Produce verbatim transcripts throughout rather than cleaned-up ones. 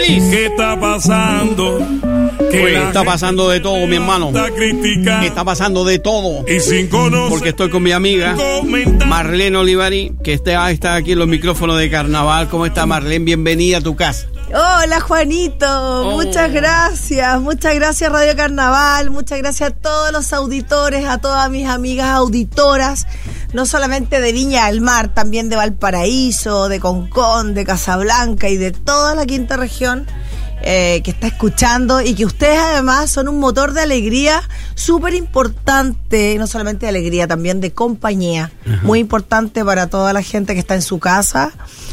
país. ¿Qué está pasando? Oye, está pasando de todo, mi hermano. Está pasando de todo. Y sin conocer, porque estoy con mi amiga Marlene Olivari, que está, está aquí en los micrófonos de Carnaval. ¿Cómo está, Marlene? Bienvenida a tu casa. Hola, Juanito, oh. muchas gracias, muchas gracias Radio Carnaval, muchas gracias a todos los auditores, a todas mis amigas auditoras, no solamente de Viña del Mar, también de Valparaíso, de Concón, de Casablanca y de toda la quinta región. Eh, que está escuchando y que ustedes además son un motor de alegría súper importante, no solamente de alegría, también de compañía. Ajá. Muy importante para toda la gente que está en su casa,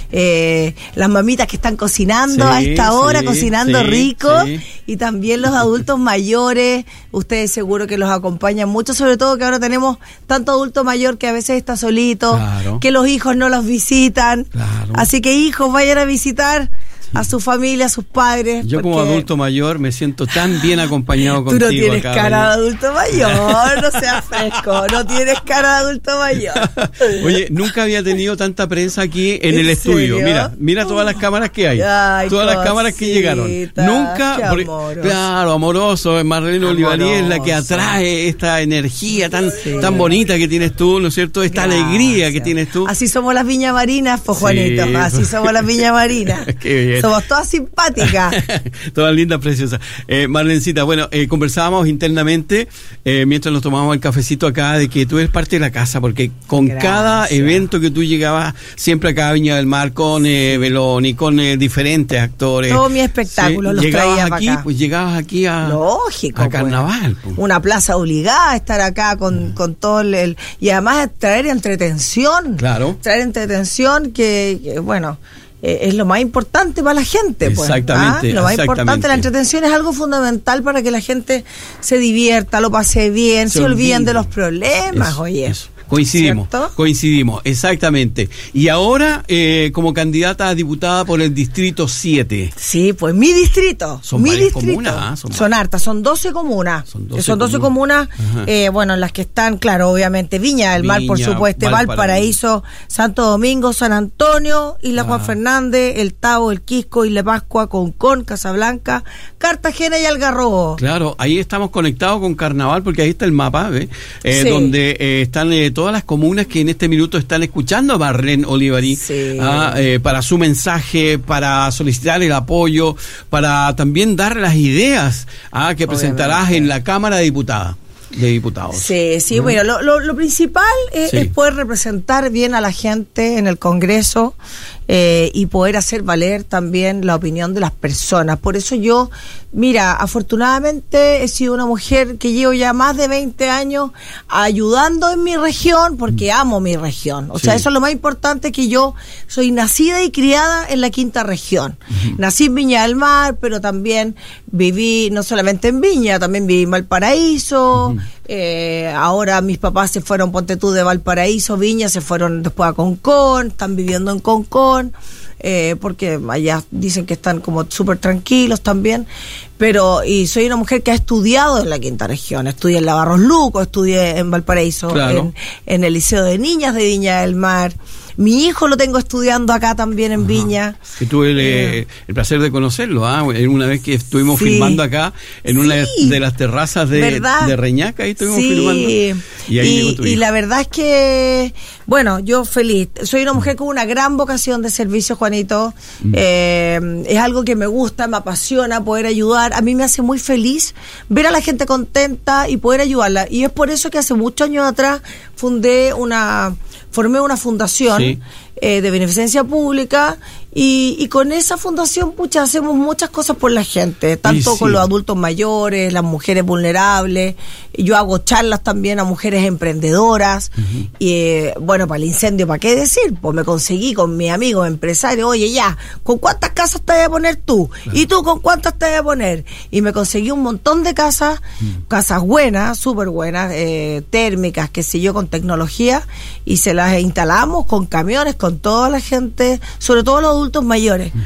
eh, las mamitas que están cocinando sí, a esta hora, sí, cocinando sí, rico, sí. Y también los adultos mayores, ustedes seguro que los acompañan mucho, sobre todo que ahora tenemos tanto adulto mayor que a veces está solito, claro. Que los hijos no los visitan, claro. Así que hijos, vayan a visitar a su familia, a sus padres. Yo como adulto mayor me siento tan bien acompañado contigo. Tú no tienes acá, cara de adulto mayor, no seas fresco, no tienes cara de adulto mayor. Oye, nunca había tenido tanta prensa aquí en, ¿En el serio? estudio. Mira, mira todas las cámaras que hay. Ay, todas cosita, las cámaras que llegaron. Nunca, porque, amoroso. Claro, amoroso, Marlene Olivari es la que atrae esta energía tan, sí. tan bonita que tienes tú, ¿no es cierto? Esta Gracias. alegría que tienes tú. Así somos las Viña Marinas, pues Juanito, sí. Así somos las Viña Marinas. Qué bien. Somos todas simpáticas. Todas lindas, preciosas. Eh, Marlencita, bueno, eh, conversábamos internamente eh, mientras nos tomábamos el cafecito acá de que tú eres parte de la casa, porque con Gracias. cada evento que tú llegabas siempre acá a Viña del Mar con eh, Beloni, con eh, diferentes actores. Todo mi espectáculo ¿sí? los llegabas traía aquí, para acá. Pues llegabas aquí a, Lógico, a Carnaval. Pues. Una plaza obligada a estar acá con, mm. con todo el, el... Y además traer entretención. Claro. Traer entretención que, que bueno... es lo más importante para la gente, pues. Exactamente. ¿Ah? Lo más exactamente. importante, la entretención es algo fundamental para que la gente se divierta, lo pase bien, se, se olviden de los problemas, eso, oye. Eso. Coincidimos, ¿cierto? coincidimos, exactamente. Y ahora, eh, como candidata a diputada por el Distrito siete. Sí, pues mi distrito. Son mi varias distrito. comunas. ¿eh? Son, son hartas, son doce comunas. Son doce, son doce comunas, comunas eh, bueno, en las que están, claro, obviamente, Viña del Mar, Viña, por supuesto, Valparaíso, Valparaíso, Santo Domingo, San Antonio, Isla ah. Juan Fernández, El Tabo, El Quisco, Isla Pascua, Concón, Casablanca, Cartagena y Algarrobo. Claro, ahí estamos conectados con Carnaval, porque ahí está el mapa, ¿ves? Eh, sí. Donde eh, están... Eh, todas las comunas que en este minuto están escuchando a Marlene Olivari sí. ah, eh, para su mensaje, para solicitar el apoyo, para también dar las ideas ah, que presentarás Obviamente. en la Cámara de Diputadas. De diputados. Sí, sí, ¿no? Bueno, lo, lo, lo principal es, sí. es poder representar bien a la gente en el Congreso eh, y poder hacer valer también la opinión de las personas. Por eso yo, mira, afortunadamente he sido una mujer que llevo ya más de veinte años ayudando en mi región porque mm. amo mi región. O sí. sea, eso es lo más importante, que yo soy nacida y criada en la quinta región. Mm-hmm. Nací en Viña del Mar, pero también viví no solamente en Viña, también viví en Valparaíso. Mm-hmm. Eh, ahora mis papás se fueron, ponte tú, de Valparaíso, Viña, se fueron después a Concón, están viviendo en Concón, eh, porque allá dicen que están como súper tranquilos también, pero y soy una mujer que ha estudiado en la quinta región, estudié en la Barros Luco, estudié en Valparaíso, claro. en, en el Liceo de Niñas de Viña del Mar. Mi hijo lo tengo estudiando acá también en Ajá. Viña. Que tuve el, eh, el placer de conocerlo, ¿ah? Una vez que estuvimos sí. filmando acá en sí. una de las terrazas de, de Reñaca, ahí estuvimos sí. filmando. Y, ahí y, llegó tu hijo. Y la verdad es que, bueno, yo feliz. Soy una mujer con una gran vocación de servicio, Juanito. Mm. Eh, es algo que me gusta, me apasiona poder ayudar. A mí me hace muy feliz ver a la gente contenta y poder ayudarla. Y es por eso que hace muchos años atrás fundé una... formé una fundación sí. eh, de beneficencia pública y, y con esa fundación, pucha, hacemos muchas cosas por la gente, tanto sí. con los adultos mayores, las mujeres vulnerables. Yo hago charlas también a mujeres emprendedoras. Uh-huh. Y eh, bueno, para el incendio, ¿para qué decir? Pues me conseguí con mi amigo empresario, oye, ya, ¿con cuántas casas te vas a poner tú? Claro. ¿Y tú con cuántas te vas a poner? Y me conseguí un montón de casas, uh-huh. casas buenas, súper buenas, eh, térmicas, qué sé yo, con tecnología, y se las instalamos con camiones, con toda la gente, sobre todo los adultos mayores. Uh-huh.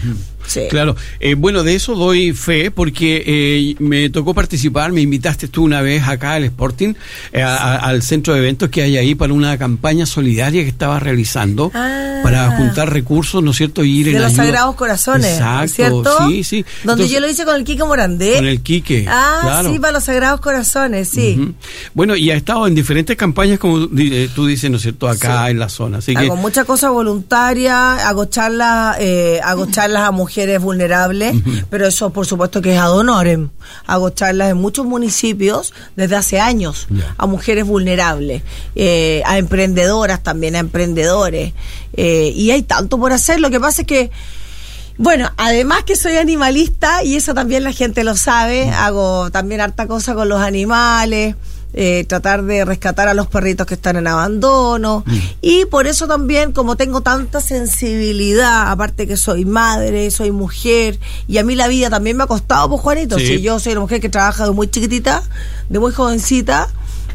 Sí. Claro. Eh, bueno, de eso doy fe porque eh, me tocó participar, me invitaste tú una vez acá al Sporting, eh, a, a, al centro de eventos que hay ahí para una campaña solidaria que estaba realizando ah. para juntar recursos, ¿no es cierto? Y ir de en los ayuda. Sagrados Corazones, Exacto, ¿cierto? Sí, sí. Donde Entonces, yo lo hice con el Quique Morandé. Con el Quique. Ah, claro. sí, para los Sagrados Corazones, sí. Uh-huh. Bueno, y ha estado en diferentes campañas, como tú dices, ¿no es cierto?, acá sí. en la zona. Así hago que... muchas cosas voluntarias, hago charlas, eh, hago charlas a mujeres vulnerables, uh-huh. pero eso por supuesto que es ad honorem. Hago charlas en muchos municipios desde hace años yeah. a mujeres vulnerables, eh, a emprendedoras también, a emprendedores, eh, y hay tanto por hacer. Lo que pasa es que, bueno, además que soy animalista, y eso también la gente lo sabe, uh-huh. hago también harta cosa con los animales. Eh, tratar de rescatar a los perritos que están en abandono mm. y por eso también, como tengo tanta sensibilidad, aparte que soy madre, soy mujer, y a mí la vida también me ha costado, pues Juanito, sí. si yo soy una mujer que trabaja de muy chiquitita, de muy jovencita,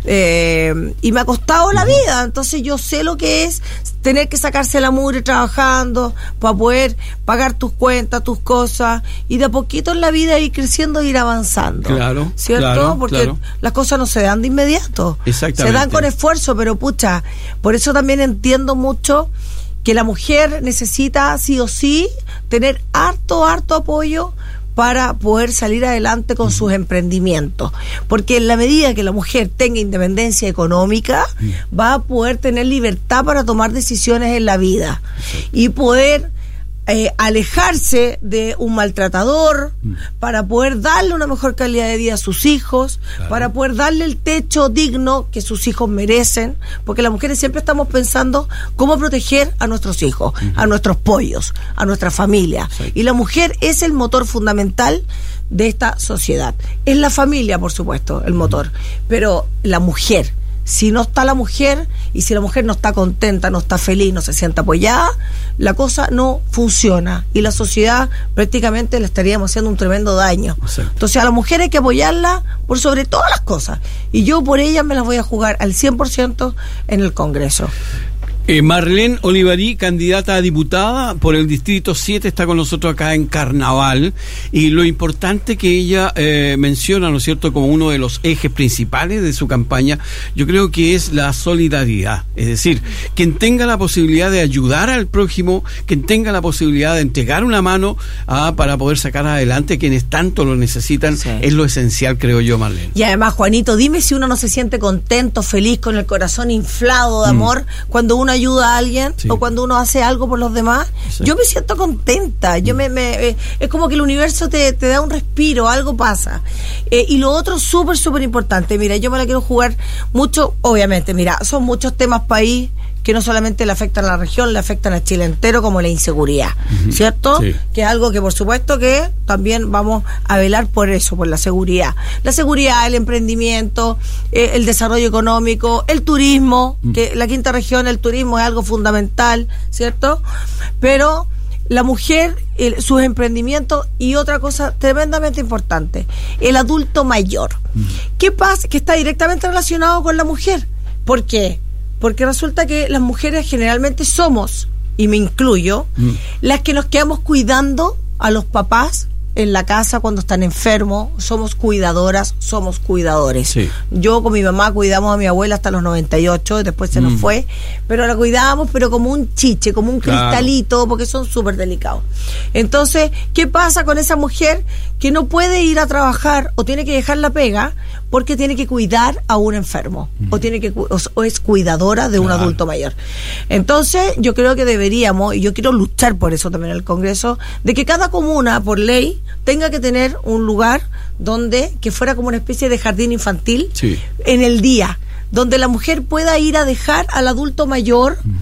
eh, y me ha costado la vida, entonces yo sé lo que es tener que sacarse la mugre trabajando para poder pagar tus cuentas, tus cosas, y de a poquito en la vida ir creciendo e ir avanzando. Claro, ¿cierto? claro, porque claro. las cosas no se dan de inmediato. Exactamente. Se dan con esfuerzo, pero pucha, por eso también entiendo mucho que la mujer necesita sí o sí tener harto, harto apoyo para poder salir adelante con sus emprendimientos, porque en la medida que la mujer tenga independencia económica, va a poder tener libertad para tomar decisiones en la vida y poder eh, alejarse de un maltratador, para poder darle una mejor calidad de vida a sus hijos, claro. para poder darle el techo digno que sus hijos merecen, porque las mujeres siempre estamos pensando cómo proteger a nuestros hijos, uh-huh. a nuestros pollos, a nuestra familia, sí. y la mujer es el motor fundamental de esta sociedad. Es la familia, por supuesto, el motor, pero la mujer, si no está la mujer, y si la mujer no está contenta, no está feliz, no se siente apoyada, la cosa no funciona, y la sociedad prácticamente le estaríamos haciendo un tremendo daño. Exacto. Entonces a la mujer hay que apoyarla por sobre todas las cosas, y yo por ella me las voy a jugar al cien por ciento en el Congreso. Eh, Marlene Olivarí, candidata a diputada por el Distrito siete, está con nosotros acá en Carnaval, y lo importante que ella eh, menciona, ¿no es cierto?, como uno de los ejes principales de su campaña, yo creo que es la solidaridad, es decir, quien tenga la posibilidad de ayudar al prójimo, quien tenga la posibilidad de entregar una mano ah, para poder sacar adelante quienes tanto lo necesitan, sí. es lo esencial, creo yo, Marlene. Y además, Juanito, dime si uno no se siente contento, feliz, con el corazón inflado de amor, mm. cuando uno ayuda a alguien, sí. o cuando uno hace algo por los demás. Sí. Yo me siento contenta, yo me, me eh, es como que el universo te, te da un respiro, algo pasa. Eh, y lo otro súper, súper importante, mira, yo me la quiero jugar mucho, obviamente, mira, son muchos temas país que no solamente le afectan a la región, le afectan a Chile entero, como la inseguridad, uh-huh. ¿cierto? Sí. Que es algo que por supuesto que también vamos a velar por eso, por la seguridad. La seguridad, el emprendimiento, eh, el desarrollo económico, el turismo, uh-huh. que la quinta región, el turismo es algo fundamental, ¿cierto? Pero la mujer, el, sus emprendimientos, y otra cosa tremendamente importante, el adulto mayor. Uh-huh. ¿Qué pasa? Que está directamente relacionado con la mujer. ¿Por qué? Porque resulta que las mujeres generalmente somos, y me incluyo, mm. las que nos quedamos cuidando a los papás en la casa cuando están enfermos. Somos cuidadoras, somos cuidadores. Sí. Yo con mi mamá cuidamos a mi abuela hasta los noventa y ocho, después se mm. nos fue, pero la cuidábamos, pero como un chiche, como un claro. cristalito, porque son súper delicados. Entonces, ¿qué pasa con esa mujer que no puede ir a trabajar o tiene que dejar la pega porque tiene que cuidar a un enfermo, mm. o tiene que o, o es cuidadora de claro. un adulto mayor? Entonces, yo creo que deberíamos, y yo quiero luchar por eso también en el Congreso, de que cada comuna, por ley, tenga que tener un lugar donde, que fuera como una especie de jardín infantil, sí. en el día, donde la mujer pueda ir a dejar al adulto mayor mm.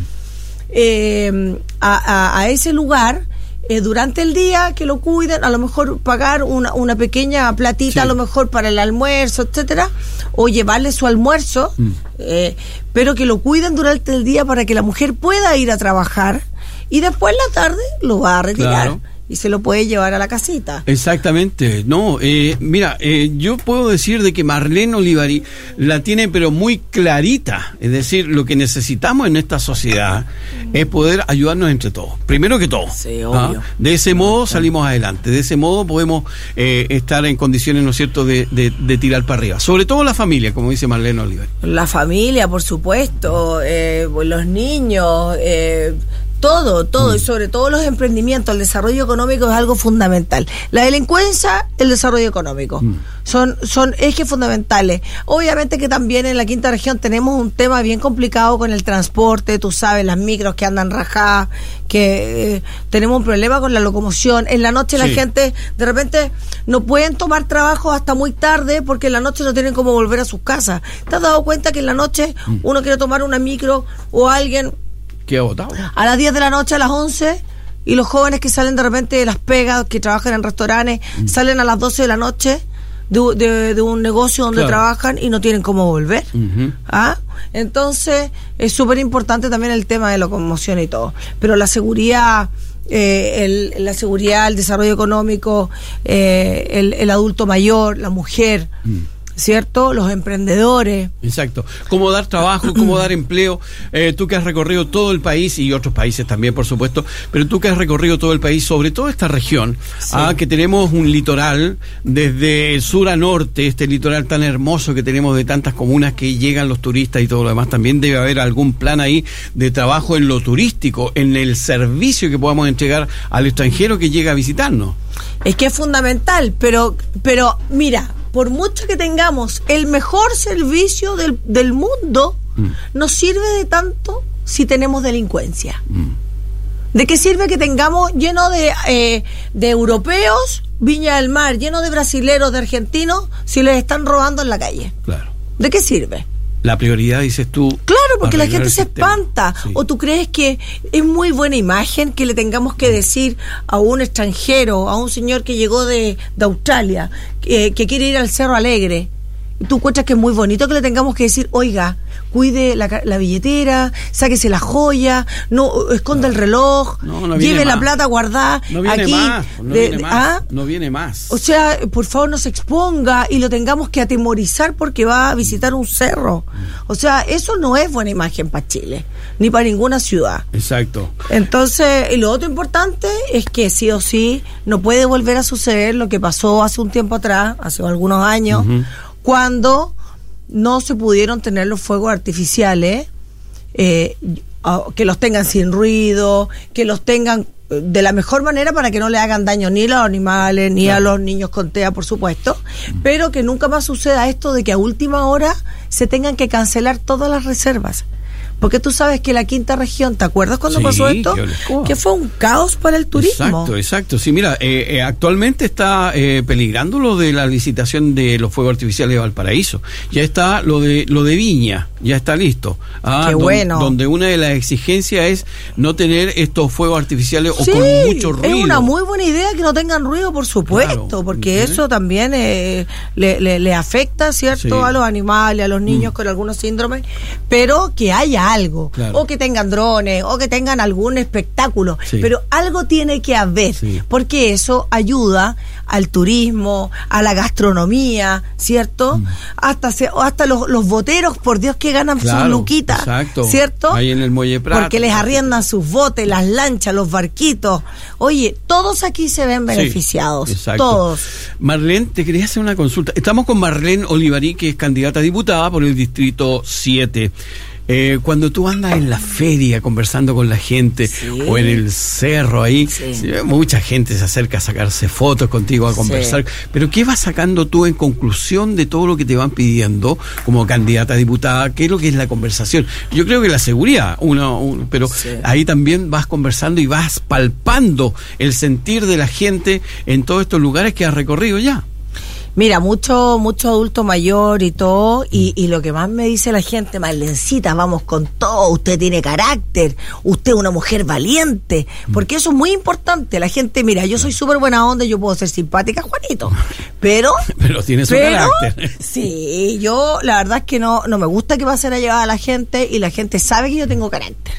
eh, a, a, a ese lugar, eh, durante el día, que lo cuiden, a lo mejor pagar una, una pequeña platita, sí. a lo mejor para el almuerzo, etcétera, o llevarle su almuerzo, mm. eh, pero que lo cuiden durante el día para que la mujer pueda ir a trabajar, y después en la tarde lo va a retirar. Claro. y se lo puede llevar a la casita. Exactamente. No, eh, mira, eh, yo puedo decir de que Marlene Olivari la tiene pero muy clarita. Es decir, lo que necesitamos en esta sociedad es poder ayudarnos entre todos. Primero que todo. Sí, obvio. ¿Ah? De ese modo salimos adelante. De ese modo podemos eh, estar en condiciones, ¿no es cierto?, de, de, de tirar para arriba. Sobre todo la familia, como dice Marlene Olivari. La familia, por supuesto, eh, los niños, eh, todo, todo, mm. y sobre todo los emprendimientos, el desarrollo económico es algo fundamental. La delincuencia, el desarrollo económico, mm. son, son ejes fundamentales. Obviamente que también en la quinta región tenemos un tema bien complicado con el transporte, tú sabes, las micros que andan rajadas, que eh, tenemos un problema con la locomoción. En la noche sí. La gente, de repente, no pueden tomar trabajo hasta muy tarde porque en la noche no tienen cómo volver a sus casas. ¿Te has dado cuenta que en la noche mm. uno quiere tomar una micro o alguien... ¿Qué ha votado? A las diez de la noche, a las once, y los jóvenes que salen de repente de las pegas, que trabajan en restaurantes, mm. salen a las doce de la noche de, de, de un negocio donde claro. trabajan y no tienen cómo volver. Uh-huh. ¿Ah? Entonces, es súper importante también el tema de locomoción y todo. Pero la seguridad... Eh, el, la seguridad, el desarrollo económico, eh, el, el adulto mayor, la mujer, mm. ¿cierto? Los emprendedores. Exacto. Cómo dar trabajo, cómo dar empleo. Eh, tú que has recorrido todo el país y otros países también, por supuesto, pero tú que has recorrido todo el país, sobre todo esta región, sí. ah, que tenemos un litoral desde el sur a norte, este litoral tan hermoso que tenemos de tantas comunas que llegan los turistas y todo lo demás. También debe haber algún plan ahí de trabajo en lo turístico, en el servicio que podamos entregar al extranjero que llega a visitarnos. Es que es fundamental, pero, pero mira, por mucho que tengamos el mejor servicio del, del mundo, mm. no sirve de tanto si tenemos delincuencia. Mm. ¿De qué sirve que tengamos lleno de, eh, de europeos, Viña del Mar, lleno de brasileros, de argentinos, si les están robando en la calle? Claro. ¿De qué sirve? La prioridad, dices tú. Claro, porque la gente se espanta. Sí. ¿O tú crees que es muy buena imagen que le tengamos que decir a un extranjero, a un señor que llegó de, de Australia, que, que quiere ir al Cerro Alegre? ¿Tú encuentras que es muy bonito que le tengamos que decir, oiga, cuide la, la billetera, sáquese la joya, no esconda no, el reloj, no, no lleve la plata guardada no viene aquí? Más, no, de, viene de, más, ¿ah? no viene más. O sea, por favor, no se exponga y lo tengamos que atemorizar porque va a visitar un cerro. O sea, eso no es buena imagen para Chile, ni para ninguna ciudad. Exacto. Entonces, y lo otro importante es que sí o sí no puede volver a suceder lo que pasó hace un tiempo atrás, hace algunos años, uh-huh. cuando no se pudieron tener los fuegos artificiales, eh, que los tengan sin ruido, que los tengan de la mejor manera para que no le hagan daño ni a los animales, ni claro. a los niños con T E A, por supuesto, pero que nunca más suceda esto de que a última hora se tengan que cancelar todas las reservas. Porque tú sabes que la quinta región, ¿te acuerdas cuando sí, pasó esto? Que fue un caos para el turismo. Exacto, exacto. Sí, mira, eh, eh, actualmente está eh, peligrando lo de la licitación de los fuegos artificiales de Valparaíso. Ya está lo de lo de Viña, ya está listo. Ah, Qué don, bueno. Donde una de las exigencias es no tener estos fuegos artificiales sí, o con mucho ruido. Es una muy buena idea que no tengan ruido, por supuesto, claro, porque ¿sí? eso también eh, le, le, le afecta, ¿cierto? Sí. A los animales, a los niños mm. con algunos síndromes, pero que haya algo, claro. o que tengan drones, o que tengan algún espectáculo, sí. pero algo tiene que haber, sí. porque eso ayuda al turismo, a la gastronomía, ¿cierto? Mm. Hasta se, hasta los, los boteros, por Dios, que ganan claro, sus luquitas, exacto. ¿cierto? Ahí en el Muelle Prat. Porque les arriendan sus botes, las lanchas, los barquitos. Oye, todos aquí se ven beneficiados, sí, todos. Marlene, te quería hacer una consulta. Estamos con Marlene Olivari, que es candidata a diputada por el Distrito siete. Eh, cuando tú andas en la feria conversando con la gente, sí. o en el cerro ahí, sí. mucha gente se acerca a sacarse fotos contigo, a conversar, sí. pero ¿qué vas sacando tú en conclusión de todo lo que te van pidiendo como candidata a diputada? ¿Qué es lo que es la conversación? Yo creo que la seguridad, uno, uno pero sí. ahí también vas conversando y vas palpando el sentir de la gente en todos estos lugares que has recorrido ya. Mira, mucho mucho adulto mayor y todo, y, y lo que más me dice la gente, Marlencita, vamos con todo, usted tiene carácter, usted es una mujer valiente, porque eso es muy importante. La gente, mira, yo soy súper buena onda, yo puedo ser simpática, Juanito, pero... pero tiene su pero, carácter. Sí, yo la verdad es que no, no me gusta que pasen a llevar a la gente, y la gente sabe que yo tengo carácter.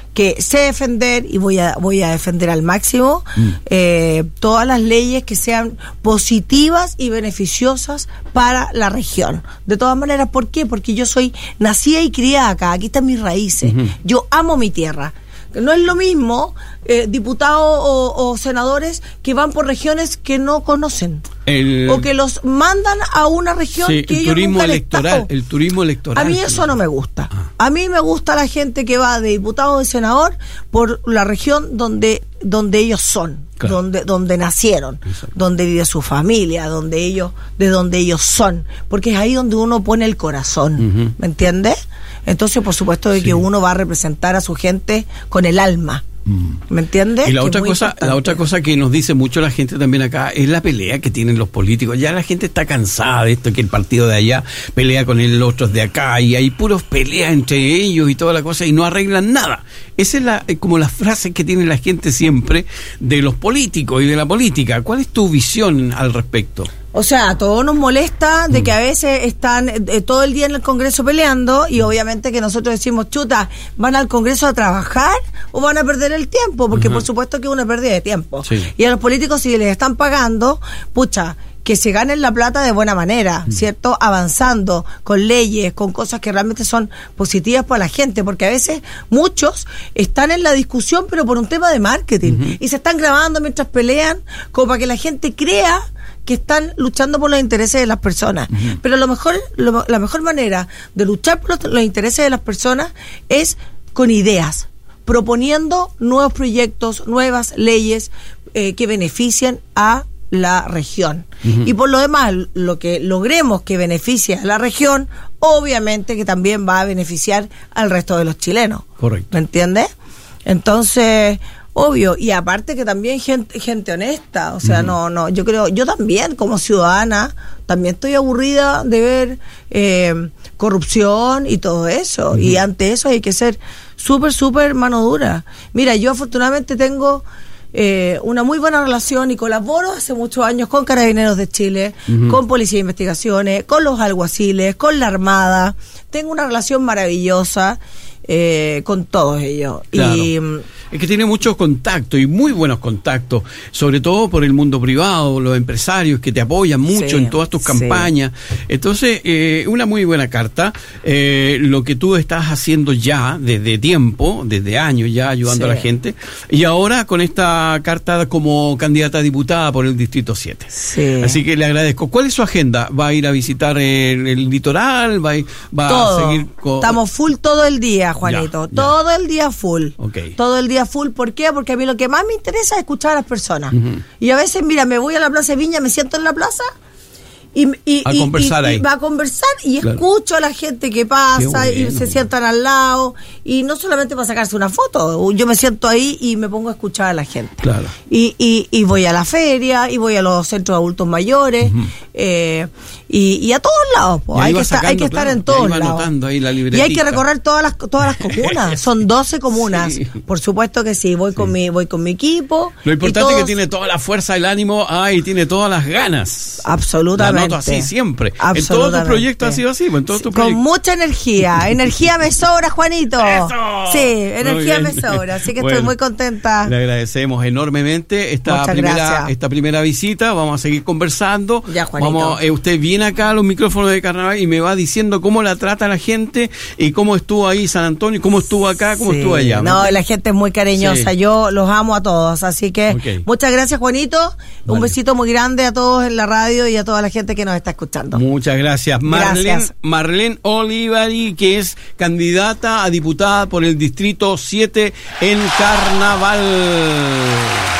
que sé defender y voy a voy a defender al máximo mm. eh, todas las leyes que sean positivas y beneficiosas para la región. De todas maneras, ¿por qué? Porque yo soy nacida y criada acá, aquí están mis raíces. Mm-hmm. Yo amo mi tierra. No es lo mismo eh, diputados o, o senadores que van por regiones que no conocen el, o que los mandan a una región sí, que el ellos turismo nunca han electoral, estado. El turismo electoral. A mí eso no me gusta. Ah. A mí me gusta la gente que va de diputado o de senador por la región donde donde ellos son, claro. donde donde nacieron, exacto. donde vive su familia, donde ellos de donde ellos son, porque es ahí donde uno pone el corazón, uh-huh. ¿me entiendes? Entonces, por supuesto, de sí. que uno va a representar a su gente con el alma. ¿Me entiendes? Y la que otra cosa, importante. la otra cosa que nos dice mucho la gente también acá es la pelea que tienen los políticos. Ya la gente está cansada de esto, que el partido de allá pelea con el otro de acá y hay puros peleas entre ellos y toda la cosa y no arreglan nada. Esa es la como la frase que tiene la gente siempre de los políticos y de la política. ¿Cuál es tu visión al respecto? O sea, a todos nos molesta de que a veces están eh, todo el día en el Congreso peleando y obviamente que nosotros decimos, chuta, ¿van al Congreso a trabajar o van a perder el tiempo? Porque uh-huh. por supuesto que es una pérdida de tiempo. Sí. Y a los políticos, si les están pagando, pucha, que se ganen la plata de buena manera, uh-huh. ¿cierto? Avanzando con leyes, con cosas que realmente son positivas para la gente, porque a veces muchos están en la discusión pero por un tema de marketing uh-huh. y se están grabando mientras pelean como para que la gente crea que están luchando por los intereses de las personas. Uh-huh. Pero lo mejor, lo, la mejor manera de luchar por los, los intereses de las personas es con ideas, proponiendo nuevos proyectos, nuevas leyes eh, que beneficien a la región. Uh-huh. Y por lo demás, lo que logremos que beneficie a la región, obviamente que también va a beneficiar al resto de los chilenos. Correcto. ¿Me entiendes? Entonces, obvio, y aparte que también gente gente honesta, o sea, uh-huh. no no yo creo, yo también como ciudadana también estoy aburrida de ver eh, corrupción y todo eso, uh-huh. y ante eso hay que ser súper súper mano dura. Mira, yo afortunadamente tengo eh, una muy buena relación y colaboro hace muchos años con Carabineros de Chile, uh-huh. con Policía de Investigaciones, con los alguaciles, con la Armada. Tengo una relación maravillosa eh, con todos ellos. Claro. Y es que tiene muchos contactos y muy buenos contactos, sobre todo por el mundo privado, los empresarios que te apoyan mucho sí, en todas tus campañas. Sí. Entonces, eh, una muy buena carta. Eh, lo que tú estás haciendo ya desde tiempo, desde años ya, ayudando sí. a la gente. Y ahora con esta carta como candidata a diputada por el Distrito siete. Sí. Así que le agradezco. ¿Cuál es su agenda? ¿Va a ir a visitar el, el litoral? ¿Va, a, va todo. a seguir con...? Estamos full todo el día, Juanito. Ya, todo ya. el día full. Okay. Todo el día full. ¿Por qué? Porque a mí lo que más me interesa es escuchar a las personas. Uh-huh. Y a veces, mira, me voy a la Plaza de Viña, me siento en la plaza y, y, a y, conversar y, ahí. y va a conversar y claro. escucho a la gente que pasa bueno, y se sientan al lado y no solamente para sacarse una foto, yo me siento ahí y me pongo a escuchar a la gente. Claro. Y, y, y voy a la feria y voy a los centros de adultos mayores uh-huh. eh, y, y a todos lados. Pues. Hay, que sacando, estar, hay que estar claro, en todos lados. Ahí la y hay que recorrer todas las todas las comunas. Son doce comunas. Sí. Por supuesto que sí. Voy sí. con mi voy con mi equipo. Lo importante es que tiene toda la fuerza, el ánimo, ah, y tiene todas las ganas. Absolutamente. La noto así siempre. En todos tus proyectos ha sido así. En todos tus con proyectos. Mucha energía. Energía me sobra, Juanito. ¡Eso! Sí, energía me sobra. Así que bueno, estoy muy contenta. Le agradecemos enormemente esta Muchas primera gracias. esta primera visita. Vamos a seguir conversando. Ya, Juanito. Vamos, eh, usted viene acá a los micrófonos de Carnaval y me va diciendo cómo la trata la gente y cómo estuvo ahí San Antonio, cómo estuvo acá, cómo sí. estuvo allá. No, ¿no? La gente es muy cariñosa. Sí. Yo los amo a todos. Así que okay. muchas gracias, Juanito. Vale. Un besito muy grande a todos en la radio y a toda la gente que nos está escuchando. Muchas gracias. Marlene, Marlene Olivari, que es candidata a diputada por el Distrito siete en Carnaval.